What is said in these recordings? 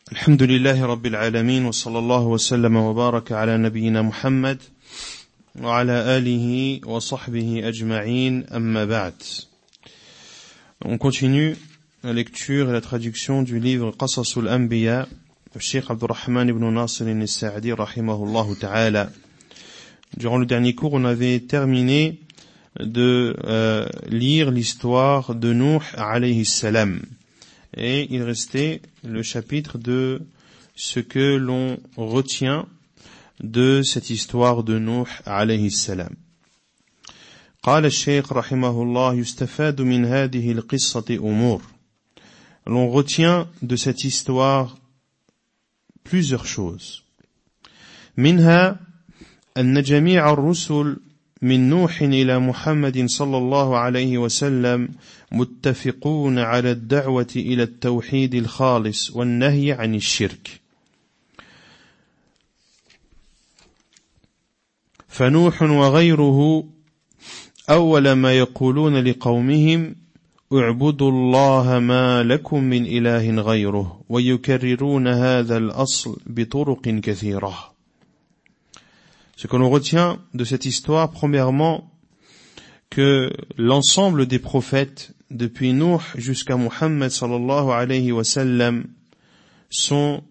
الحمد لله رب العالمين وصلى الله وسلم وبارك على نبينا محمد وعلى آله وصحبه أجمعين أما بعد. On continue la lecture et la traduction du livre Qasasul Anbiya de Cheikh Abdurrahman ibn Nasir al-Sa'di rahimahullah ta'ala. Durant le dernier cours, on avait terminé de lire l'histoire de Nuh alayhi salam. Et il restait le chapitre de ce que l'on retient de cette histoire de Nuh alayhi salam. قال الشيخ رحمه الله يستفاد من هذه القصة أمور. L'on retient de cette histoire plusieurs choses. منها أن جميع الرسل من نوح إلى محمد صلى الله عليه وسلم متفقون على الدعوة إلى التوحيد الخالص والنهي عن الشرك. فنوح وغيره أول ما يقولون لقومهم اعبدوا الله ما لكم من إله غيره ويكررون هذا الأصل بطرق كثيرة. Ce que l'on retient de cette histoire, premièrement, que l'ensemble des prophètes, depuis Nuh jusqu'à Muhammad sallallahu alayhi wa sallam, sont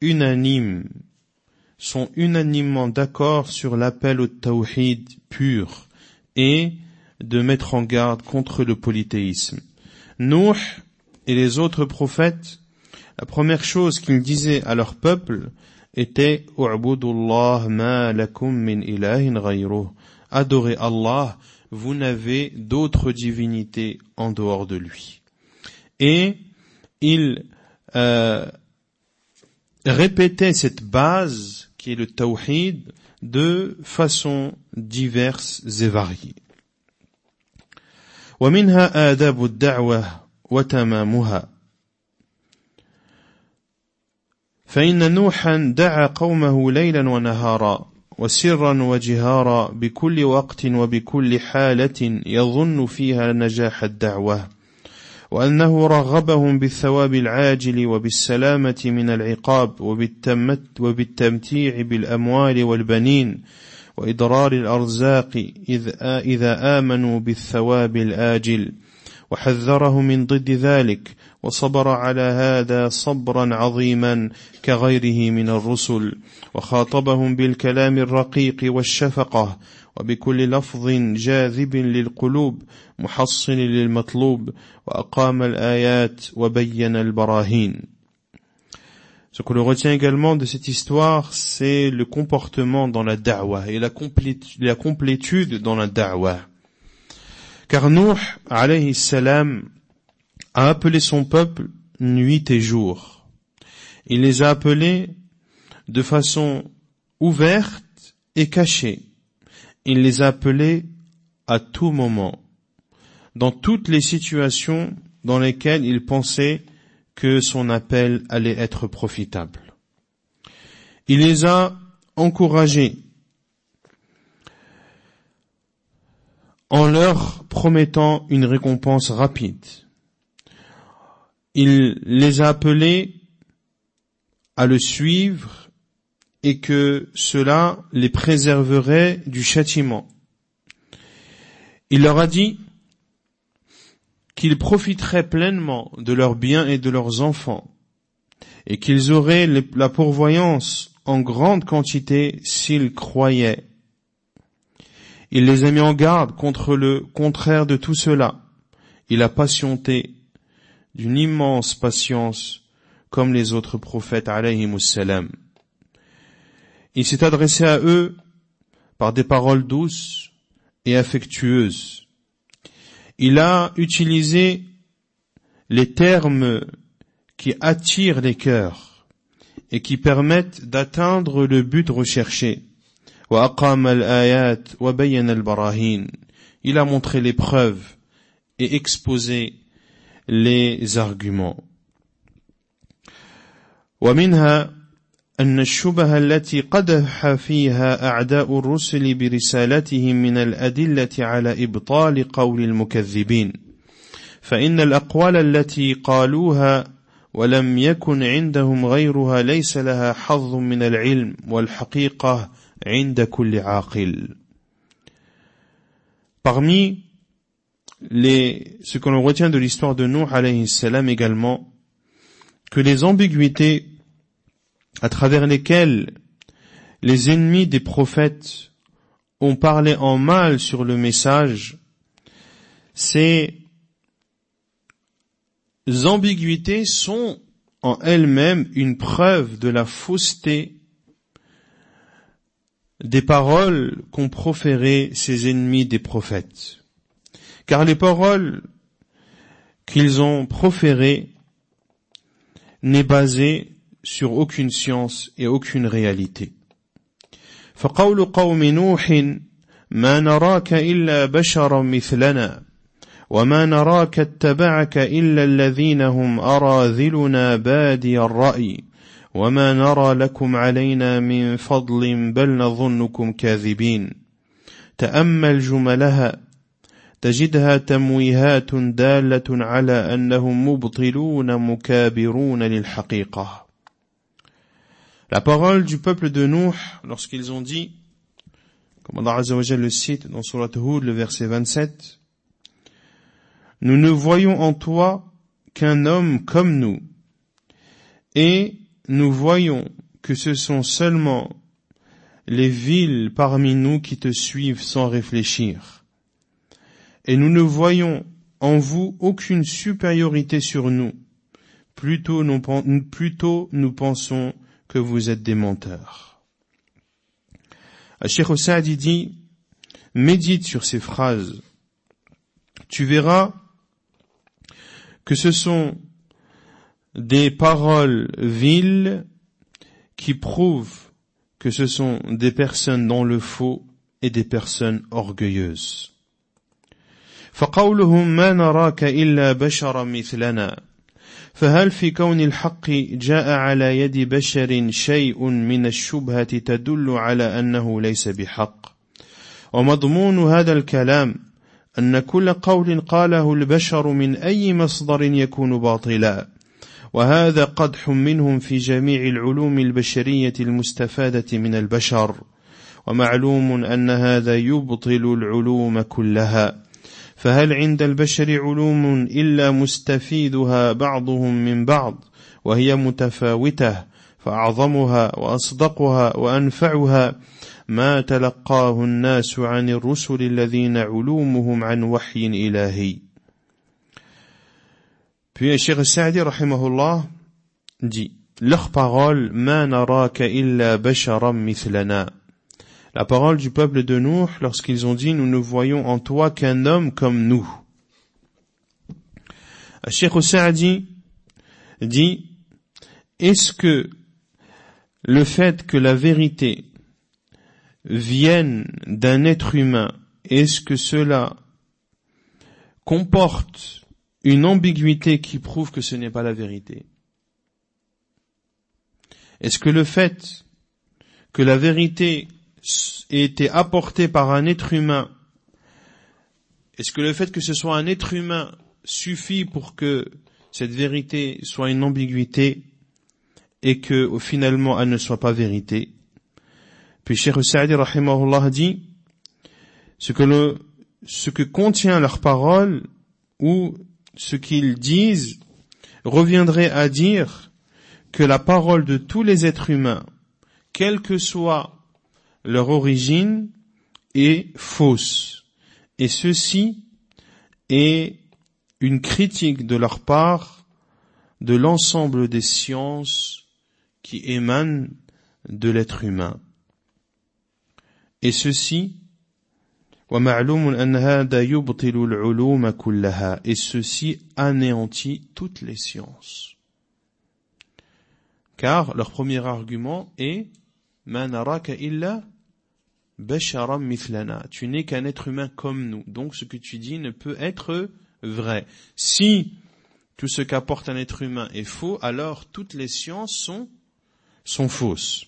unanimement d'accord sur l'appel au tawhid pur et de mettre en garde contre le polythéisme. Nuh et les autres prophètes, la première chose qu'ils disaient à leur peuple était « U'budullah ma lakum min ilahin ghayruh » Adorez Allah, vous n'avez d'autre divinité en dehors de lui. Et ils répétaient cette base qui est le tawhid de façon diverses et variées. ومنها آداب الدعوة وتمامها. فإن نوحا دعا قومه ليلا ونهارا وسرا وجهارا بكل وقت وبكل حالة يظن فيها نجاح الدعوة، وأنه رغبهم بالثواب العاجل وبالسلامة من العقاب وبالتمتيع بالأموال والبنين وإضرار الأرزاق إذا آمنوا بالثواب الآجل، وحذرهم من ضد ذلك وصبر على هذا صبرا عظيما كغيره من الرسل، وخاطبهم بالكلام الرقيق والشفقة وبكل لفظ جاذب للقلوب محصن للمطلوب، وأقام الآيات وبين البراهين. Ce que l'on retient également de cette histoire, c'est le comportement dans la da'wah et la complétude dans la da'wah. Car Nuh alayhi salam a appelé son peuple nuit et jour. Il les a appelés de façon ouverte et cachée. Il les a appelés à tout moment, dans toutes les situations dans lesquelles il pensait que son appel allait être profitable. Il les a encouragés en leur promettant une récompense rapide. Il les a appelés à le suivre et que cela les préserverait du châtiment. Il leur a dit qu'ils profiteraient pleinement de leurs biens et de leurs enfants et qu'ils auraient la pourvoyance en grande quantité s'ils croyaient. Il les a mis en garde contre le contraire de tout cela. Il a patienté d'une immense patience comme les autres prophètes alayhimus salam. Il s'est adressé à eux par des paroles douces et affectueuses. Il a utilisé les termes qui attirent les cœurs et qui permettent d'atteindre le but recherché. وَأَقَامَ الْآيَاتِ وَبَيَّنَ الْبَرَاهِينَ. Il a montré les preuves et exposé les arguments. ومنها أن الشبهة التي قدح فيها أعداء الرسل برسالتهم من الأدلة على إبطال قول المكذبين، فإن الأقوال التي قالوها ولم يكن عندهم غيرها ليس لها حظ من العلم والحقيقة عند كل عاقل. Parmi ce que l'on retient de l'histoire de Nuh alayhi salam également, que les ambiguïtés à travers lesquelles les ennemis des prophètes ont parlé en mal sur le message, ces ambiguïtés sont en elles-mêmes une preuve de la fausseté des paroles qu'ont proférées ces ennemis des prophètes. Car les paroles qu'ils ont proférées n'est basée sur aucune science et aucune réalité. فقول قوم نوح ما نراك إلا بشرا مثلنا وما نراك اتبعك إلا الذين هم أراذلنا بادي الرأي وما نرى لكم علينا من فضل بل نظنكم كاذبين تأمل جملها تجدها تمويهات دالة على أنهم مبطلون مكابرون للحقيقة. La parole du peuple de Nuh lorsqu'ils ont dit, comme Allah Azza wa Jalla le cite dans Surat Hud, le verset 27, nous ne voyons en toi qu'un homme comme nous, et nous voyons que ce sont seulement les vils parmi nous qui te suivent sans réfléchir. Et nous ne voyons en vous aucune supériorité sur nous. Plutôt nous pensons que vous êtes des menteurs. Cheikh Saadi dit, médite sur ces phrases. Tu verras que ce sont des paroles viles qui prouvent que ce sont des personnes dans le faux et des personnes orgueilleuses. فقولهم ما نراك إلا بشرا مثلنا فهل في كون الحق جاء على يد بشر شيء من الشبهة تدل على أنه ليس بحق ومضمون هذا الكلام أن كل قول قاله البشر من أي مصدر يكون باطلا وهذا قدح منهم في جميع العلوم البشرية المستفادة من البشر ومعلوم أن هذا يبطل العلوم كلها فهل عند البشر علوم إلا مستفيدها بعضهم من بعض وهي متفاوتة فأعظمها وأصدقها وأنفعها ما تلقاه الناس عن الرسل الذين علومهم عن وحي إلهي. Puis Cheikh Saadi rahimahullah dit, leur parole ma naraka illa basharam mithlana. La parole du peuple de Nuh lorsqu'ils ont dit nous ne voyons en toi qu'un homme comme nous. Cheikh Saadi dit, est-ce que le fait que la vérité vienne d'un être humain, est-ce que cela comporte une ambiguïté qui prouve que ce n'est pas la vérité? Est-ce que le fait que la vérité ait été apportée par un être humain, est-ce que le fait que ce soit un être humain suffit pour que cette vérité soit une ambiguïté et que finalement elle ne soit pas vérité? Puis Cheikh Saadi rahimahullah dit, ce que contient leur parole ou ce qu'ils disent reviendrait à dire que la parole de tous les êtres humains, quelle que soit leur origine, est fausse. Et ceci est une critique de leur part de l'ensemble des sciences qui émanent de l'être humain. Et ceci, وَمَعْلُومٌ أَنَّ هَذَا يُبْطِلُ الْعُلُومَ كُلَّهَا, et ceci anéantit toutes les sciences. Car leur premier argument est مَا نَرَاكَ إِلَّا بَشَرًا مِثْلَنَا, tu n'es qu'un être humain comme nous, donc ce que tu dis ne peut être vrai. Si tout ce qu'apporte un être humain est faux, alors toutes les sciences sont fausses.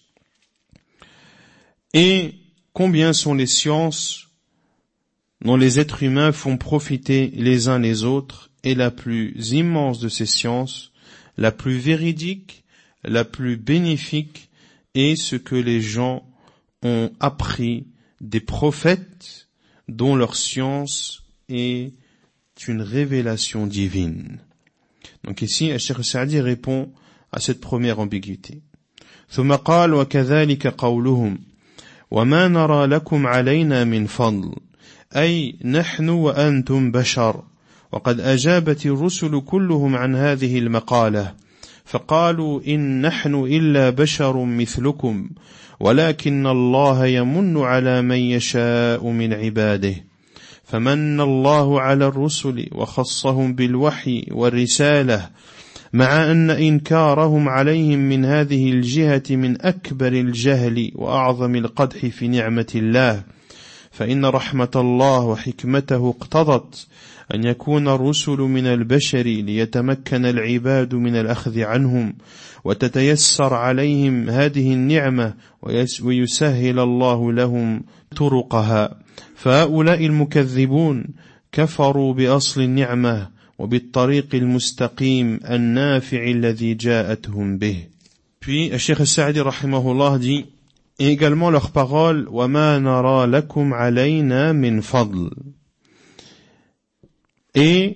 Et combien sont les sciences dont les êtres humains font profiter les uns les autres, et la plus immense de ces sciences, la plus véridique, la plus bénéfique est ce que les gens ont appris des prophètes dont leur science est une révélation divine. Donc ici, Cheikh Saadi répond à cette première ambiguïté. ثم قال وكذلك قولهم وما نرى لكم علينا من فضل أي نحن وأنتم بشر وقد أجابت الرسل كلهم عن هذه المقالة فقالوا إن نحن إلا بشر مثلكم ولكن الله يمن على من يشاء من عباده فمن الله على الرسل وخصهم بالوحي والرسالة مع أن إنكارهم عليهم من هذه الجهة من أكبر الجهل وأعظم القدح في نعمة الله فإن رحمة الله وحكمته اقتضت أن يكون الرسل من البشر ليتمكن العباد من الأخذ عنهم وتتيسر عليهم هذه النعمة ويسهل الله لهم طرقها فهؤلاء المكذبون كفروا بأصل النعمة وبالطريق المستقيم النافع الذي جاءتهم به. Puis Cheikh Saadi rahimahullah dit et également leurs paroles وَمَا نَرَى لَكُمْ عَلَيْنَا مِنْ فَضْلٍ et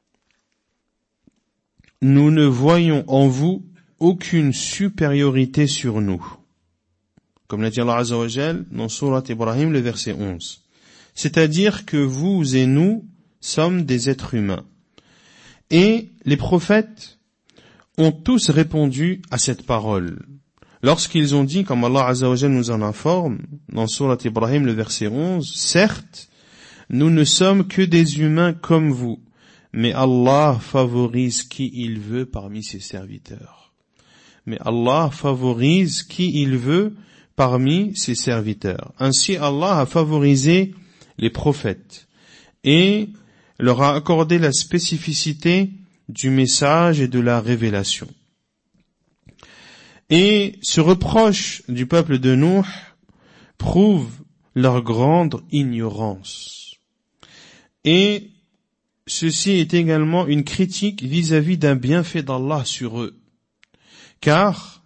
nous ne voyons en vous aucune supériorité sur nous. Comme l'a dit Allah Azza wa Jal dans Surat Ibrahim, le verset 11. C'est-à-dire que vous et nous sommes des êtres humains. Et les prophètes ont tous répondu à cette parole. Lorsqu'ils ont dit, comme Allah Azza wa Jal nous en informe, dans Surat Ibrahim, le verset 11, certes, nous ne sommes que des humains comme vous, mais Allah favorise qui il veut parmi ses serviteurs. Mais Allah favorise qui il veut parmi ses serviteurs. Ainsi, Allah a favorisé les prophètes et leur a accordé la spécificité du message et de la révélation. Et ce reproche du peuple de Nuh prouve leur grande ignorance. Et ceci est également une critique vis-à-vis d'un bienfait d'Allah sur eux. Car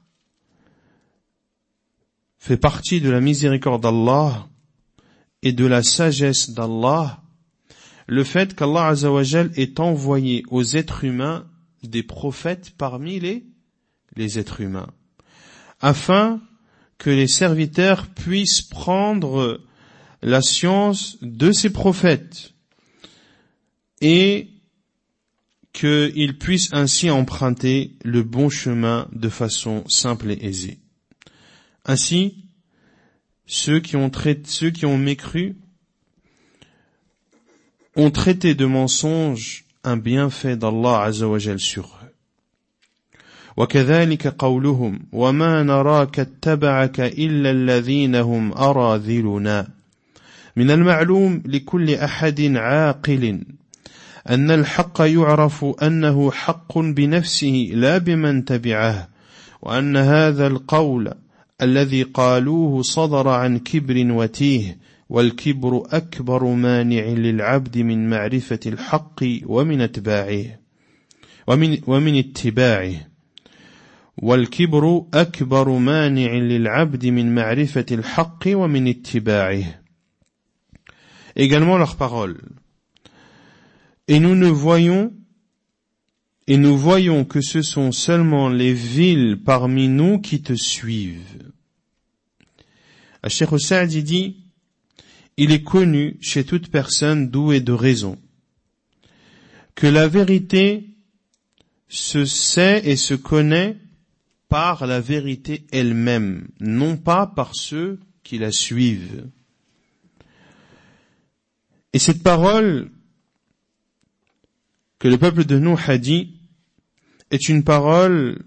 fait partie de la miséricorde d'Allah et de la sagesse d'Allah le fait qu'Allah Azza wa Jal ait envoyé aux êtres humains des prophètes parmi les êtres humains, afin que les serviteurs puissent prendre la science de ces prophètes et qu'ils puissent ainsi emprunter le bon chemin de façon simple et aisée. Ainsi, ceux qui ont mécru ont traité de mensonge un bienfait d'Allah Azza wa Jal sur eux. وكذلك قولهم وما نراك اتبعك إلا الذين هم أراذلنا من المعلوم لكل أحد عاقل أن الحق يعرف أنه حق بنفسه لا بمن تبعه وأن هذا القول الذي قالوه صدر عن كبر وتيه والكبر أكبر مانع للعبد من معرفة الحق ومن اتباعه والكبر أكبر مانع للعبد من معرفة الحق ومن اتباعه. Également leurs paroles. Et nous voyons que ce sont seulement les vils parmi nous qui te suivent. Cheikh Saadi dit, il est connu chez toute personne douée de raison que la vérité se sait et se connaît par la vérité elle-même, non pas par ceux qui la suivent. Et cette parole que le peuple de Nuh a dit est une parole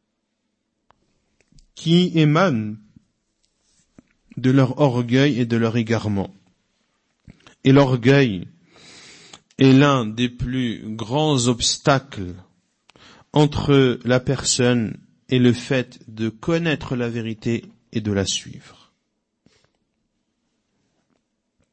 qui émane de leur orgueil et de leur égarement. Et l'orgueil est l'un des plus grands obstacles entre la personne et le fait de connaître la vérité et de la suivre.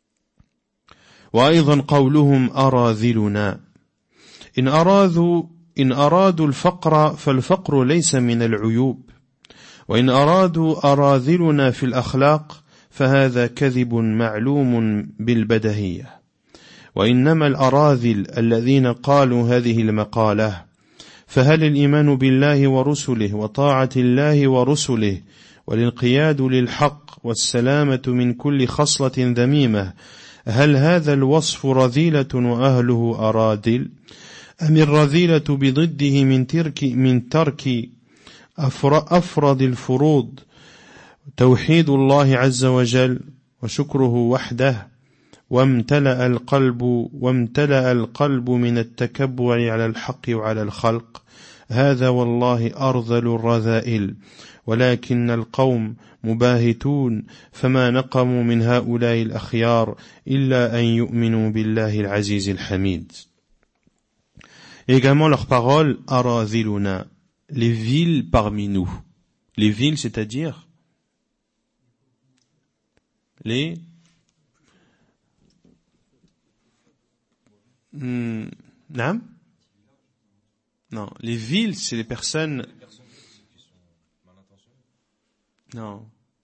وأيضا قولهم أراذلنا إن أراذوا إن أرادوا الفقر فالفقر ليس من العيوب وإن أرادوا أراذلنا في الأخلاق فهذا كذب معلوم بالبدهية وإنما الأراذل الذين قالوا هذه المقالة فهل الإيمان بالله ورسله وطاعة الله ورسله والانقياد للحق والسلامة من كل خصلة ذميمة هل هذا الوصف رذيلة وأهله أراذل أم الرذيلة بضده من ترك أفرض الفروض توحيد الله عز وجل وشكره وحده وامتلأ القلب من التكبر على الحق وعلى الخلق هذا والله أرذل الرذائل ولكن القوم مباهتون فما نقموا من هؤلاء الأخيار إلا أن يؤمنوا بالله العزيز الحميد. Et également leur parole araziluna, les villes parmi nous. Les villes, c'est-à-dire les non, les villes, c'est les personnes. Non,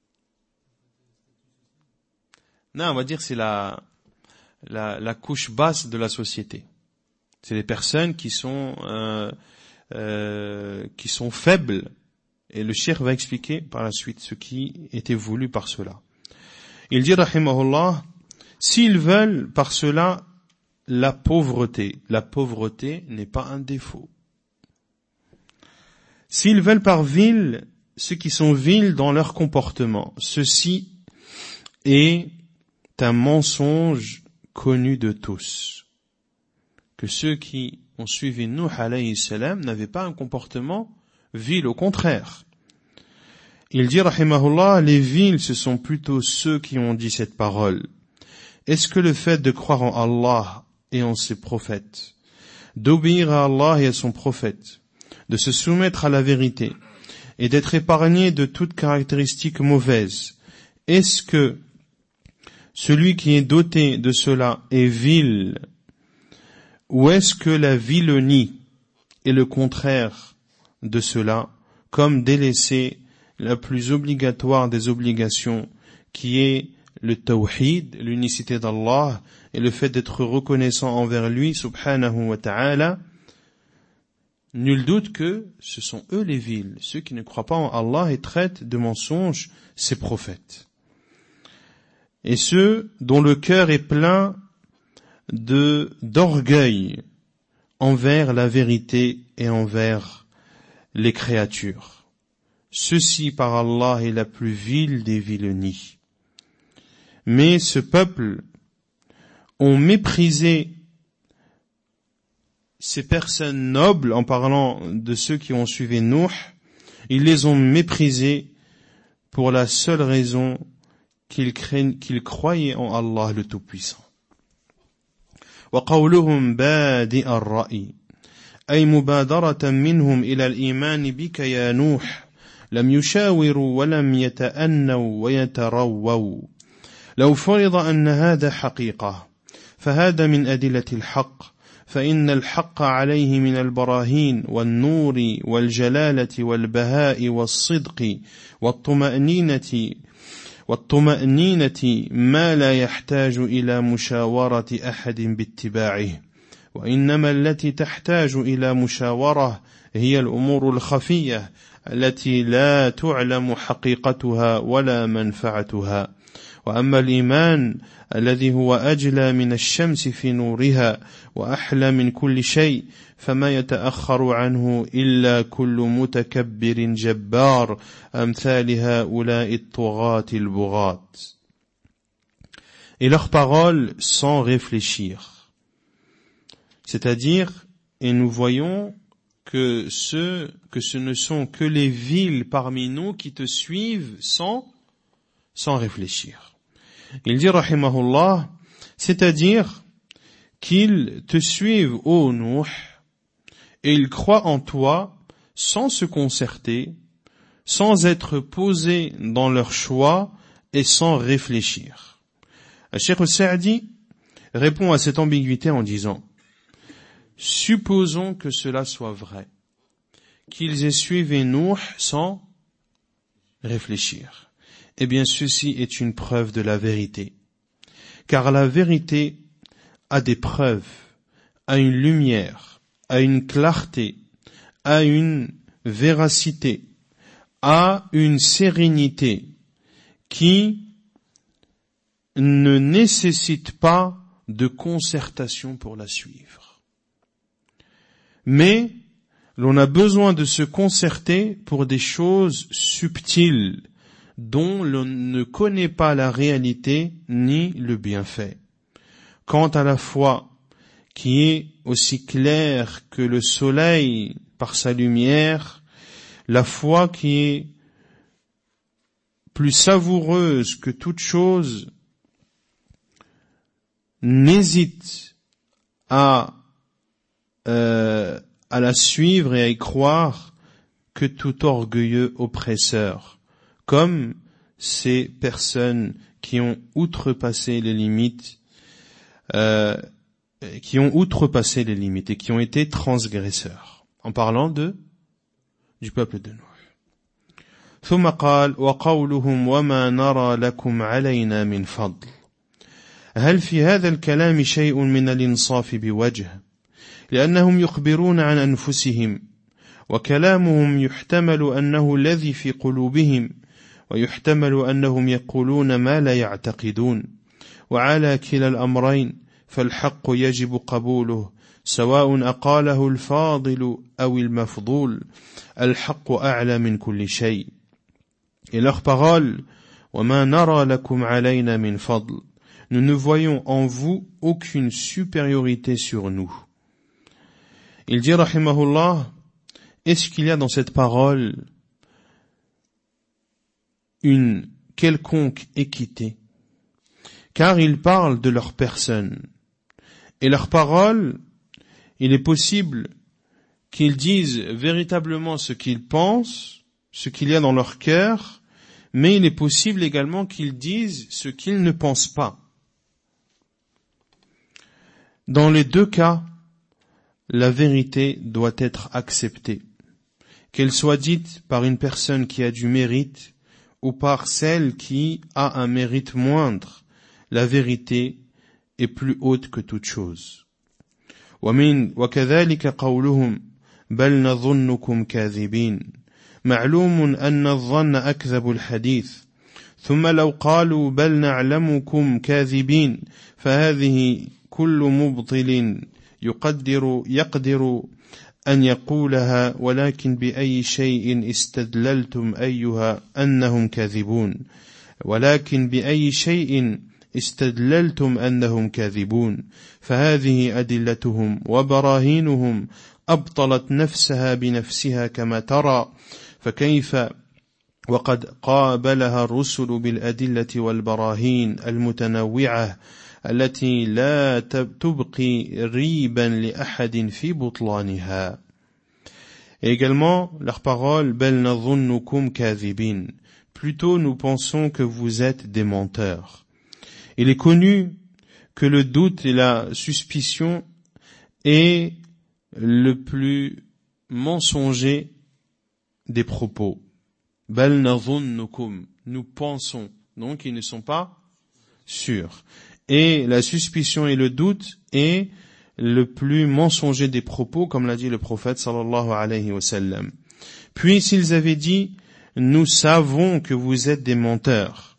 on va dire c'est la couche basse de la société. C'est les personnes qui sont faibles. Et le cheikh va expliquer par la suite ce qui était voulu par cela. Il dit, rahimahullah, s'ils veulent par cela la pauvreté n'est pas un défaut. S'ils veulent par ville ceux qui sont vils dans leur comportement, ceci est un mensonge connu de tous. Que ceux qui ont suivi Nuh alayhi salam n'avaient pas un comportement vil, au contraire. Il dit, rahimahullah, les vils, ce sont plutôt ceux qui ont dit cette parole. Est-ce que le fait de croire en Allah et en ses prophètes, d'obéir à Allah et à son prophète, de se soumettre à la vérité et d'être épargné de toute caractéristique mauvaise, est-ce que celui qui est doté de cela est vil, ou est-ce que la vilenie est le contraire de cela, comme délaisser la plus obligatoire des obligations, qui est le tawhid, l'unicité d'Allah, et le fait d'être reconnaissant envers lui, subhanahu wa ta'ala? Nul doute que ce sont eux les vils, ceux qui ne croient pas en Allah et traitent de mensonges ses prophètes. Et ceux dont le cœur est plein d'orgueil envers la vérité et envers les créatures. Ceci par Allah est la plus vile des vilenies. Mais ce peuple ont méprisé ces personnes nobles, en parlant de ceux qui ont suivi Nuh, ils les ont méprisés pour la seule raison qu'ils croyaient en Allah le Tout-Puissant. وقولهم بادئ الرأي أي مبادرة منهم إلى الإيمان بك يا نوح لم يشاوروا ولم يتأنوا ويترووا لو فرض أن هذا حقيقة فهذا من أدلة الحق فإن الحق عليه من البراهين والنور والجلالة والبهاء والصدق والطمأنينة ما لا يحتاج إلى مشاورة أحد باتباعه وإنما التي تحتاج إلى مشاورة هي الأمور الخفية التي لا تعلم حقيقتها ولا منفعتها وأما الإيمان الذي هو أجلى من الشمس في نورها وأحلى من كل شيء فما يتأخر عنه إلا كل متكبر جبار أمثال هؤلاء الطغاة البغاة. Et leurs paroles sans réfléchir. C'est-à-dire, et nous voyons que ce ne sont que les vils parmi nous qui te suivent sans réfléchir. Il dit, rahimahullah, c'est-à-dire qu'ils te suivent, ô Nuh, et ils croient en toi sans se concerter, sans être posés dans leur choix et sans réfléchir. Cheikh Sa'di répond à cette ambiguïté en disant, supposons que cela soit vrai, qu'ils aient suivi Nuh sans réfléchir. Eh bien, ceci est une preuve de la vérité. Car la vérité a des preuves, a une lumière, a une clarté, a une véracité, a une sérénité qui ne nécessite pas de concertation pour la suivre. Mais l'on a besoin de se concerter pour des choses subtiles dont l'on ne connaît pas la réalité ni le bienfait. Quant à la foi, qui est aussi claire que le soleil par sa lumière, la foi qui est plus savoureuse que toute chose, n'hésite à la suivre et à y croire que tout orgueilleux oppresseur, comme ces personnes qui ont outrepassé les limites, et qui ont été transgresseurs. En parlant du peuple de Nuh. ثم قال وقولهم وما نرى لكم علينا من فضل هل في هذا الكلام شيء من الإنصاف بوجه لأنهم يخبرون عن أنفسهم وكلامهم يحتمل أنه الذي في قلوبهم ويحتمل أنهم يقولون ما لا يعتقدون وعلى كلا الأمرين فالحق يجب قبوله سواء أقاله الفاضل أو المفضول الحق أعلى من كل شيء. Et leurs paroles, وَمَا نَرَى لَكُمْ عَلَيْنَا مِنْ فَضْلٍ, nous ne voyons en vous aucune supériorité sur nous. Il dit, rahimahullah, est-ce qu'il y a dans cette parole une quelconque équité? Car ils parlent de leur personne. Et leurs paroles, il est possible qu'ils disent véritablement ce qu'ils pensent, ce qu'il y a dans leur cœur, mais il est possible également qu'ils disent ce qu'ils ne pensent pas. Dans les deux cas, la vérité doit être acceptée, qu'elle soit dite par une personne qui a du mérite ou par celle qui a un mérite moindre. La vérité est plus haute que toute chose. وكذلك قولهم بل نظنكم كاذبين معلوم أن الظن أكذب الحديث ثم لو قالوا بل نعلمكم كاذبين فهذه كل مبطل يقدر أن يقولها ولكن بأي شيء استدللتم أيها أنهم كاذبون ولكن بأي شيء استدللتم أنهم كاذبون فهذه أدلتهم وبراهينهم أبطلت نفسها بنفسها كما ترى فكيف وقد قابلها الرسل بالأدلة والبراهين المتنوعة التي لا تبقي ريبا لأحد في بطلانها. Et également, leur parole, بل نظنكم كاذبين, plutôt nous pensons que vous êtes des menteurs. Il est connu que le doute et la suspicion est le plus mensonger des propos. بل نظنكم, nous pensons, donc ils ne sont pas sûrs. Et la suspicion et le doute est le plus mensonger des propos, comme l'a dit le prophète sallallahu alayhi wa sallam. Puis s'ils avaient dit, nous savons que vous êtes des menteurs,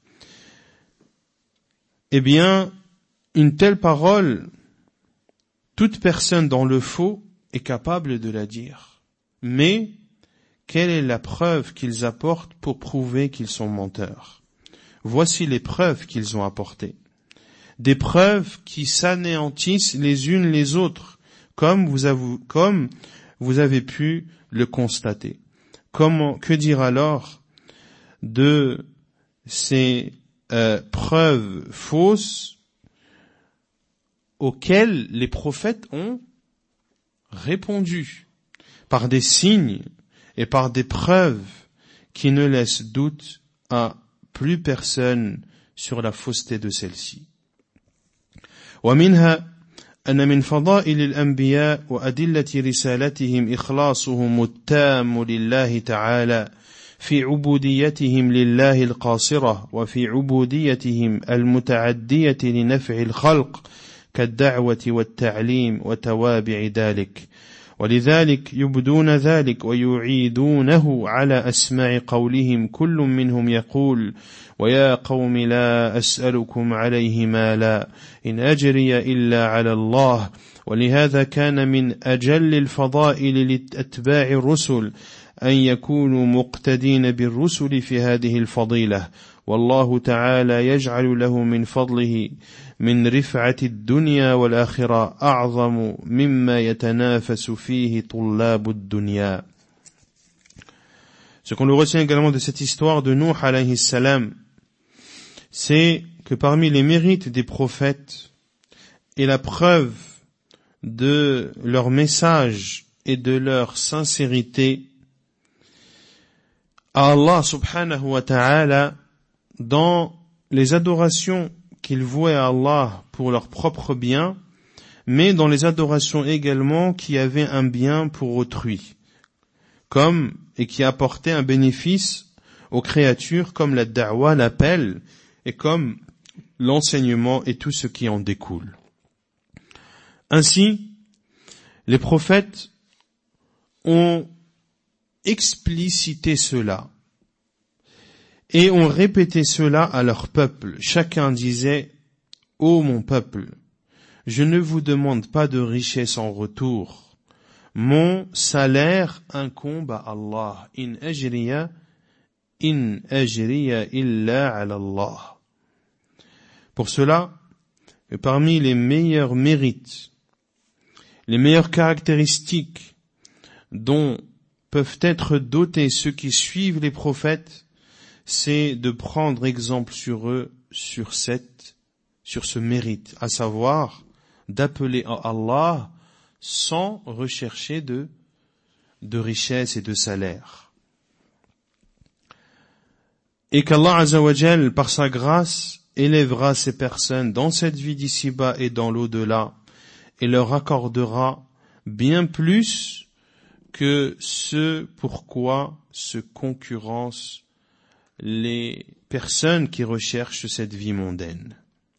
eh bien, une telle parole, toute personne dans le faux est capable de la dire. Mais, quelle est la preuve qu'ils apportent pour prouver qu'ils sont menteurs? Voici les preuves qu'ils ont apportées. Des preuves qui s'anéantissent les unes les autres, comme vous avez pu le constater. Que dire alors de ces preuves fausses auxquelles les prophètes ont répondu par des signes et par des preuves qui ne laissent doute à plus personne sur la fausseté de celle-ci. ومنها أن من فضائل الأنبياء وأدلة رسالتهم إخلاصهم التام لله تعالى في عبوديتهم لله القاصرة وفي عبوديتهم المتعدية لنفع الخلق كالدعوة والتعليم وتوابع ذلك، ولذلك يبدون ذلك ويعيدونه على أسماع قولهم كل منهم يقول ويا قوم لا أسألكم عليه مالا إن أجري إلا على الله. ولهذا كان من أجل الفضائل لأتباع الرسل أن يكونوا مقتدين بالرسل في هذه الفضيلة، والله تعالى يجعل له من فضله من رفعة الدنيا والآخرة أعظم مما يتنافس فيه طلاب الدنيا. Ce qu'on le retient également de cette histoire de Nuh alayhi salam, c'est que parmi les mérites des prophètes et la preuve de leur message et de leur sincérité, Allah subhanahu wa ta'ala, dans les adorations qu'ils vouaient à Allah pour leur propre bien, mais dans les adorations également qui avaient un bien pour autrui, comme et qui apportaient un bénéfice aux créatures, comme la da'wa, l'appel, et comme l'enseignement et tout ce qui en découle. Ainsi, les prophètes ont explicité cela et ont répété cela à leur peuple. Chacun disait: ô mon peuple, je ne vous demande pas de richesse en retour. Mon salaire incombe à Allah. In ajriya illa ala Allah. Pour cela, parmi les meilleurs mérites, les meilleures caractéristiques dont peuvent être dotés ceux qui suivent les prophètes, c'est de prendre exemple sur eux, sur ce mérite, à savoir d'appeler à Allah sans rechercher de richesse et de salaire. Et qu'Allah Azza wa Jal, par sa grâce, élèvera ces personnes dans cette vie d'ici-bas et dans l'au-delà, et leur accordera bien plus que ce pourquoi se concurrencent les personnes qui recherchent cette vie mondaine.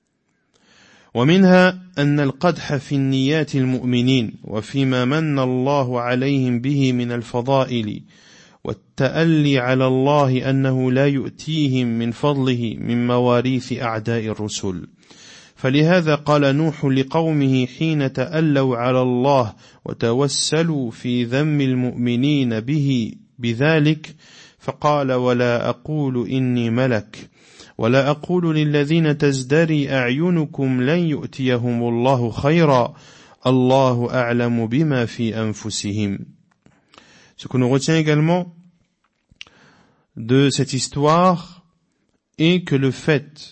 ومنها أن القدح في النيات المؤمنين وفيما من الله عليهم به من الفضائل والتألي على الله أنه لا يؤتيهم من فضله من مواريث أعداء الرسل. فلهذا قال نوح لقومه حين تألوا على الله وتوسلوا في ذم المؤمنين به بذلك، فقال ولا أقول إني ملك ولا أقول للذين تزدري أعينكم لن يؤتيهم الله خيرا الله أعلم بما في أنفسهم. Ce que nous retient également de cette histoire est que le fait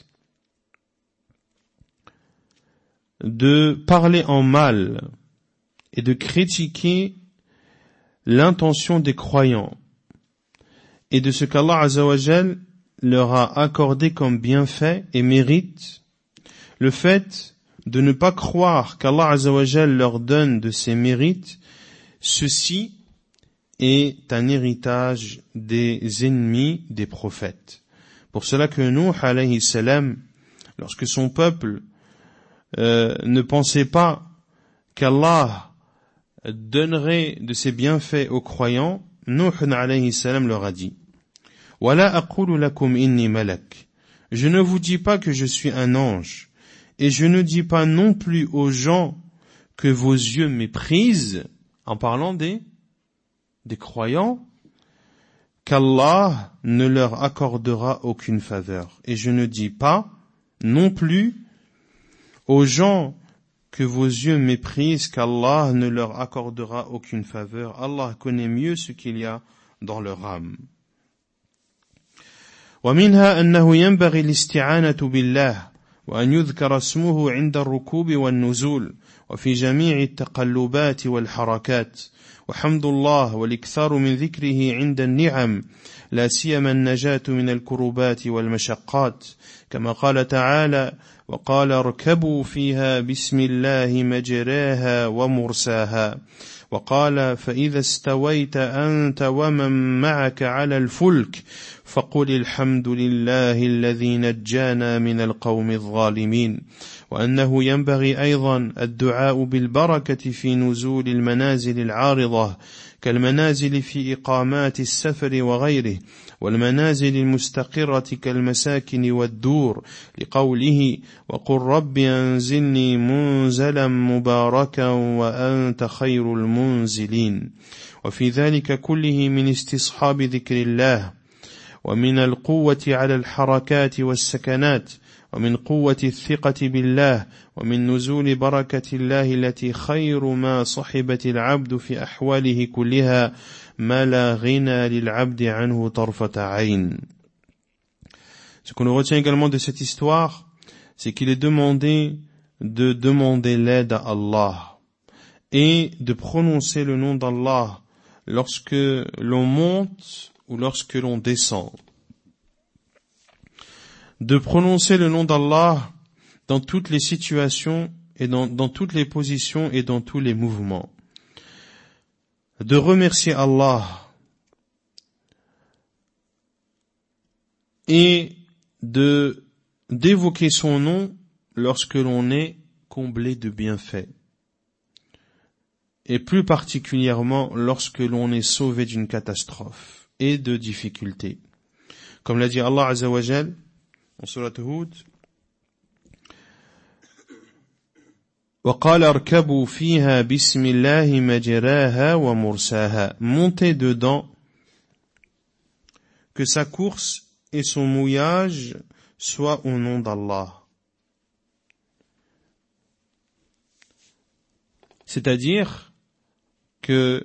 de parler en mal et de critiquer l'intention des croyants et de ce qu'Allah Azza wa Jal leur a accordé comme bienfait et mérite, le fait de ne pas croire qu'Allah Azza wa Jal leur donne de ses mérites, ceci est un héritage des ennemis des prophètes. Pour cela que Nuh alayhi salam, lorsque son peuple ne pensait pas qu'Allah donnerait de ses bienfaits aux croyants, Nuh alayhi salam leur a dit: Wala aqulu lakum inni malak. Je ne vous dis pas que je suis un ange, et je ne dis pas non plus aux gens que vos yeux méprisent, en parlant des croyants, qu'Allah ne leur accordera aucune faveur. Et je ne dis pas non plus aux gens que vos yeux méprisent, qu'Allah ne leur accordera aucune faveur. Allah connaît mieux ce qu'il y a dans leur âme. ومنها أنه ينبغي الاستعانة بالله وأن يذكر اسمه عند الركوب والنزول وفي جميع التقلبات والحركات وحمد الله والإكثار من ذكره عند النعم لا سيما النجاة من الكربات والمشقات كما قال تعالى وقال اركبوا فيها بسم الله مجراها ومرساها وقال فإذا استويت أنت ومن معك على الفلك فقل الحمد لله الذي نجانا من القوم الظالمين وأنه ينبغي أيضا الدعاء بالبركة في نزول المنازل العارضة كالمنازل في إقامات السفر وغيره والمنازل المستقرة كالمساكن والدور لقوله وقل رب أنزلني منزلا مباركا وأنت خير المنزلين وفي ذلك كله من استصحاب ذكر الله ومن القوة على الحركات والسكنات ومن قوة الثقة بالله ومن نزول بركة الله التي خير ما صحبت العبد في أحواله كلها ما لا غنى للعبد عنه طرفة عين. Ce qu'on retient également de cette histoire, c'est qu'il est demandé de demander l'aide à Allah et de prononcer le nom d'Allah lorsque l'on monte ou lorsque l'on descend. De prononcer le nom d'Allah dans toutes les situations et dans toutes les positions et dans tous les mouvements. De remercier Allah et d'évoquer son nom lorsque l'on est comblé de bienfaits. Et plus particulièrement lorsque l'on est sauvé d'une catastrophe et de difficultés. Comme l'a dit Allah Azza wa Jal en sourate Hud, وَقَالَ ارْكَبُوا فِيهَا بِسْمِ اللَّهِ مَجْرَاهَا وَمُرْسَاهَا. Montez dedans, que sa course et son mouillage soient au nom d'Allah. C'est-à-dire que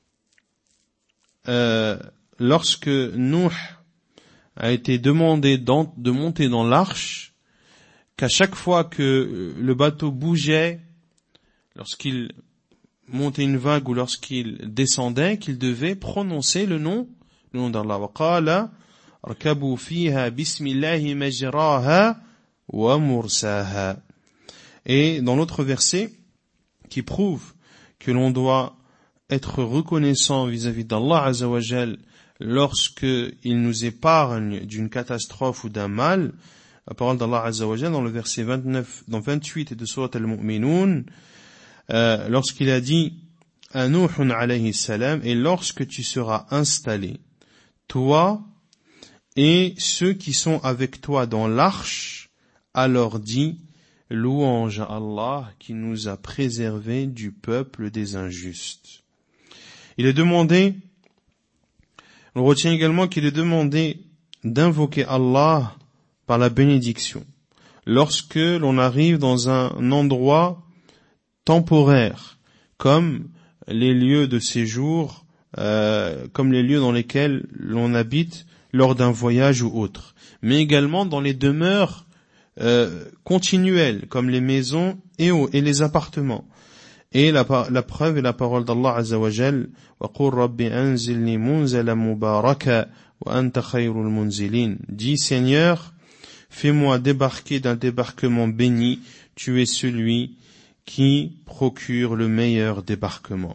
lorsque Nuh a été demandé de monter dans l'arche, qu'à chaque fois que le bateau bougeait, lorsqu'il montait une vague ou lorsqu'il descendait, qu'il devait prononcer le nom d'Allah. وَقَالَ ارْكَبُوا فِيهَا بِسْمِ اللَّهِ مَجْرَاهَا وَمُرْسَاهَا. Et dans l'autre verset, qui prouve que l'on doit être reconnaissant vis-à-vis d'Allah Azza wa Jal lorsque il nous épargne d'une catastrophe ou d'un mal, la parole d'Allah Azza wa Jal dans le verset 28 de Surat Al-Mu'minun, lorsqu'il a dit à Nuh alayhi salam, et lorsque tu seras installé, toi et ceux qui sont avec toi dans l'arche, alors dis louange à Allah qui nous a préservés du peuple des injustes. Il est demandé, on retient également qu'il est demandé d'invoquer Allah par la bénédiction lorsque l'on arrive dans un endroit temporaire, comme les lieux de séjour, comme les lieux dans lesquels l'on habite lors d'un voyage ou autre, mais également dans les demeures continuelles, comme les maisons et les appartements. Et la preuve est la parole d'Allah Azza wa Jal, وَقُلْ رَبِّ أَنزِلْنِي مُنزَلًا مُبَارَكًا وَأَنْتَ خَيْرُ الْمُنزِلِينَ. Dis Seigneur, fais-moi débarquer d'un débarquement béni, tu es celui qui procure le meilleur débarquement.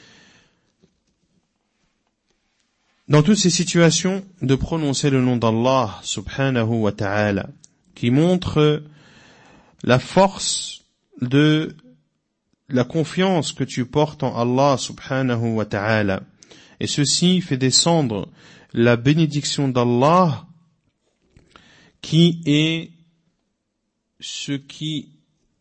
Dans toutes ces situations, de prononcer le nom d'Allah subhanahu wa ta'ala, qui montre la force de la confiance que tu portes en Allah subhanahu wa ta'ala. Et ceci fait descendre la bénédiction d'Allah qui est ce qui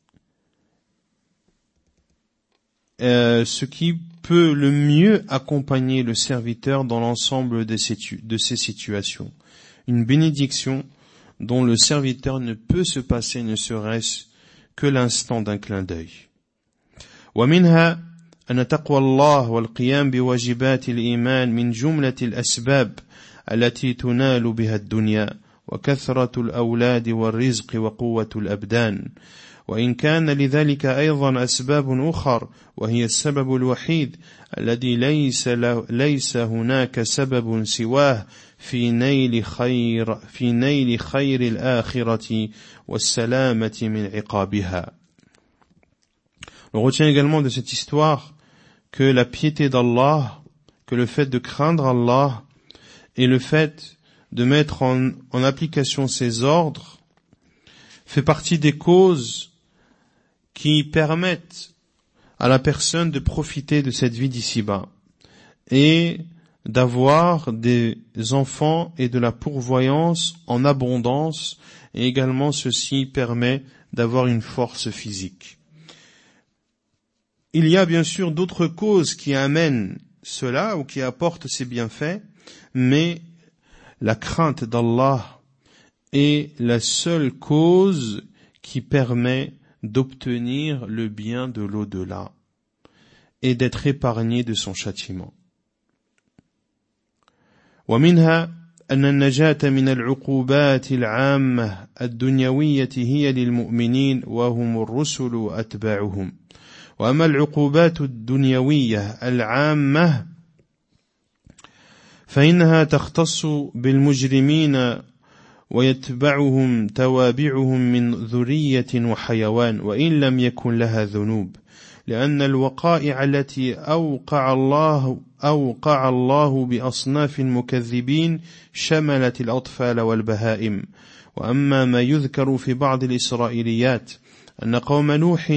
peut le mieux accompagner le serviteur dans l'ensemble de ces situations. Une bénédiction dont le serviteur ne peut se passer ne serait-ce que l'instant d'un clin d'œil. ومنها أن تقوى الله والقيام بواجبات الإيمان من جملة الأسباب التي تنال بها الدنيا وكثرة الأولاد والرزق وقوة الأبدان وإن كان لذلك أيضا أسباب أخر وهي السبب الوحيد الذي ليس هناك سبب سواه في نيل خير الآخرة والسلامة من عقابها. On retient également de cette histoire que la piété d'Allah, que le fait de craindre Allah et le fait de mettre en application ses ordres fait partie des causes qui permettent à la personne de profiter de cette vie d'ici-bas et d'avoir des enfants et de la pourvoyance en abondance, et également ceci permet d'avoir une force physique. Il y a bien sûr d'autres causes qui amènent cela ou qui apportent ces bienfaits, mais la crainte d'Allah est la seule cause qui permet d'obtenir le bien de l'au-delà et d'être épargné de son châtiment. ومنها أن النجاة من العقوبات العامة الدنيوية هي للمؤمنين وهم الرسل وأتباعهم. وأما العقوبات الدنيوية العامة فإنها تختص بالمجرمين ويتبعهم توابعهم من ذرية وحيوان وإن لم يكن لها ذنوب لأن الوقائع التي أوقع الله بأصناف المكذبين شملت الأطفال والبهائم. وأما ما يذكر في بعض الإسرائيليات أن قوم نوح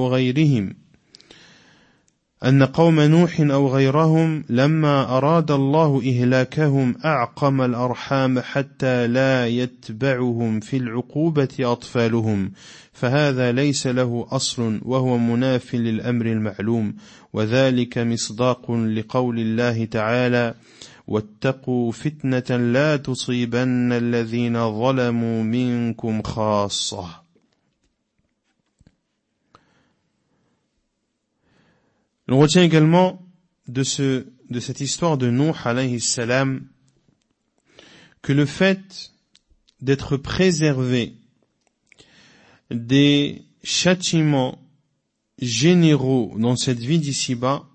أو غيرهم لما أراد الله إهلاكهم أعقم الأرحام حتى لا يتبعهم في العقوبة أطفالهم فهذا ليس له أصل وهو مناف للأمر المعلوم وذلك مصداق لقول الله تعالى واتقوا فتنة لا تصيبن الذين ظلموا منكم خاصة. On retient également de cette histoire de Nuh alayhi salam que le fait d'être préservé des châtiments généraux dans cette vie d'ici-bas,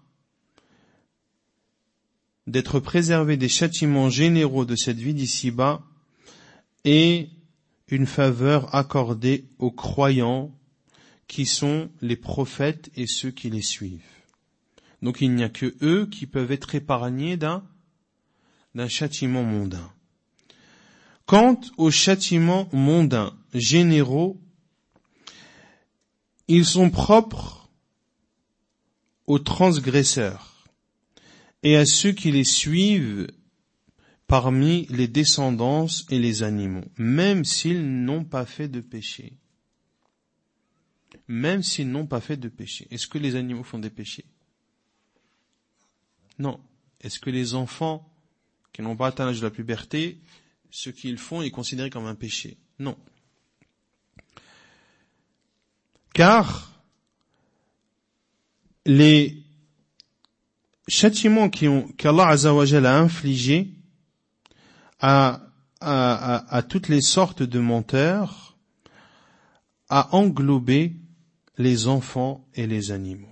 d'être préservé des châtiments généraux de cette vie d'ici-bas est une faveur accordée aux croyants qui sont les prophètes et ceux qui les suivent. Donc il n'y a que eux qui peuvent être épargnés d'un châtiment mondain. Quant aux châtiments mondains généraux, ils sont propres aux transgresseurs et à ceux qui les suivent parmi les descendants et les animaux, même s'ils n'ont pas fait de péché. Même s'ils n'ont pas fait de péché. Est-ce que les animaux font des péchés? Non. Est-ce que les enfants qui n'ont pas atteint l'âge de la puberté, ce qu'ils font est considéré comme un péché? Non. Car les châtiments qu'Allah Azza wa Jalla a infligés à toutes les sortes de menteurs a englobé les enfants et les animaux.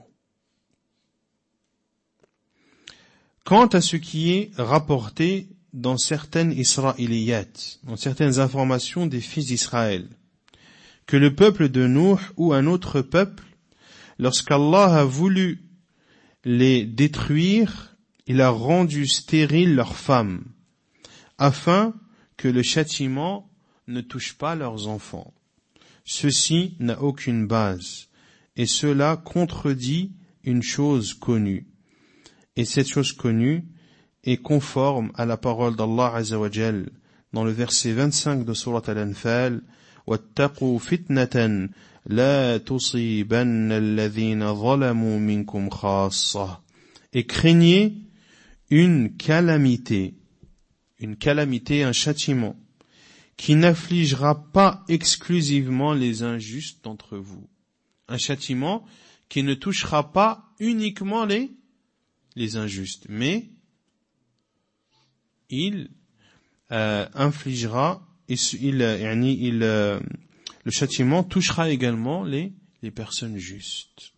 Quant à ce qui est rapporté dans certaines Israéliyat, dans certaines informations des fils d'Israël, que le peuple de Nuh ou un autre peuple, lorsqu'Allah a voulu les détruire, il a rendu stériles leurs femmes, afin que le châtiment ne touche pas leurs enfants. Ceci n'a aucune base, et cela contredit une chose connue. Et cette chose connue est conforme à la parole d'Allah Azza wa Jal dans le verset 25 de Surat Al-Anfal وَاتَّقُوا فِتْنَةً لَا تُصِيبَنَّ الَّذِينَ ظَلَمُوا مِنْكُمْ خَاصَّةً. Et craignez une calamité, un châtiment, qui n'affligera pas exclusivement les injustes d'entre vous. Un châtiment qui ne touchera pas uniquement les injustes, mais il infligera le châtiment touchera également les personnes justes.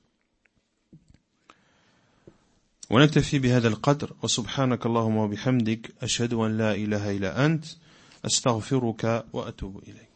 ونكتفي بهذا القدر وسبحانك اللهم وبحمدك أشهد أن لا إله إلا أنت أستغفرك وأتوب إليك.